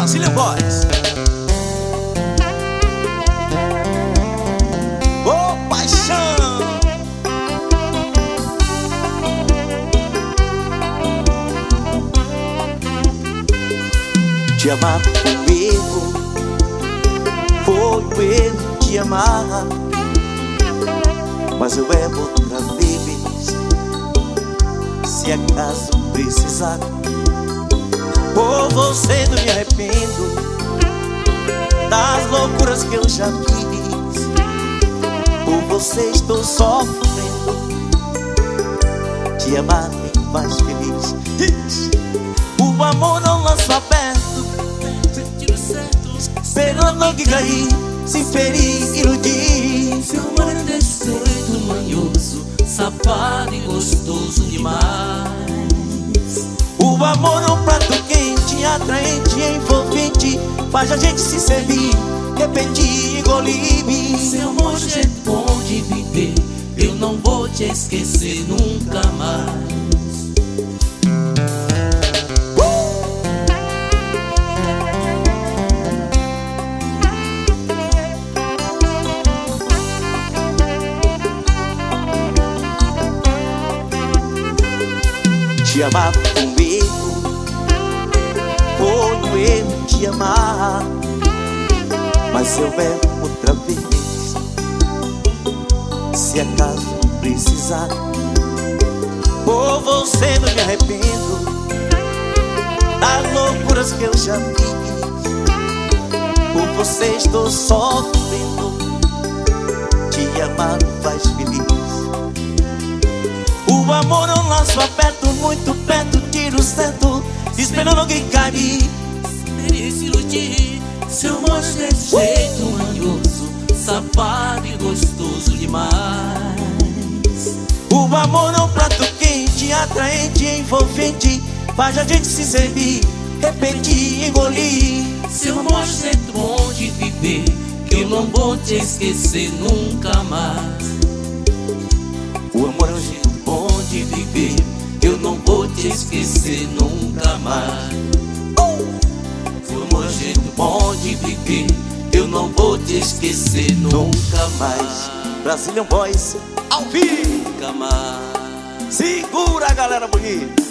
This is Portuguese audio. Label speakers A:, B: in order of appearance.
A: Brazilian Boys. Ô paixão! Te amar foi um erro, foi um erro te amar, mas eu erro outra vez, se acaso precisar. Por você não me arrependo das loucuras que eu já fiz, por você estou sofrendo, te amar me faz feliz. O amor não lanço aberto, esperando que cair, se ferir, iludir.
B: Seu amor é desse jeito manhoso, safado e gostoso demais.
A: O amor é um prato quente, atraente, envolvente, faz a gente se servir, repetir, engolir.
B: Seu amor é jeito bom de viver, eu não vou te esquecer nunca mais.
A: Te amar foi um erro, foi um erro te amar, mas eu erro outra vez, se acaso precisar. Por você não me arrependo das loucuras que eu já fiz, por você estou sofrendo, te amar me faz feliz. O amor é um laço aperto, muito perto, tiro certo, esperando alguém cair,
B: Se iludir. Seu amor é desse jeito manhoso, safado e gostoso demais.
A: O amor é um prato quente, atraente, envolvente, faz a gente se servir, repetir, engolir.
B: Seu amor é jeito bom de viver, que eu não vou te esquecer nunca mais.
A: O amor é um jeito
B: Bom de viver, eu não vou te esquecer nunca mais. O amor é jeito bom de viver, eu não vou te esquecer nunca mais.
A: Brazilian Boys, ao vivo.
B: Nunca mais.
A: Segura a galera bonita.